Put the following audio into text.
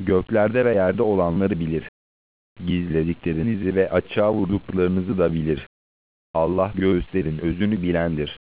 göklerde ve yerde olanları bilir. Gizlediklerinizi ve açığa vurduklarınızı da bilir. Allah göğüslerin özünü bilendir.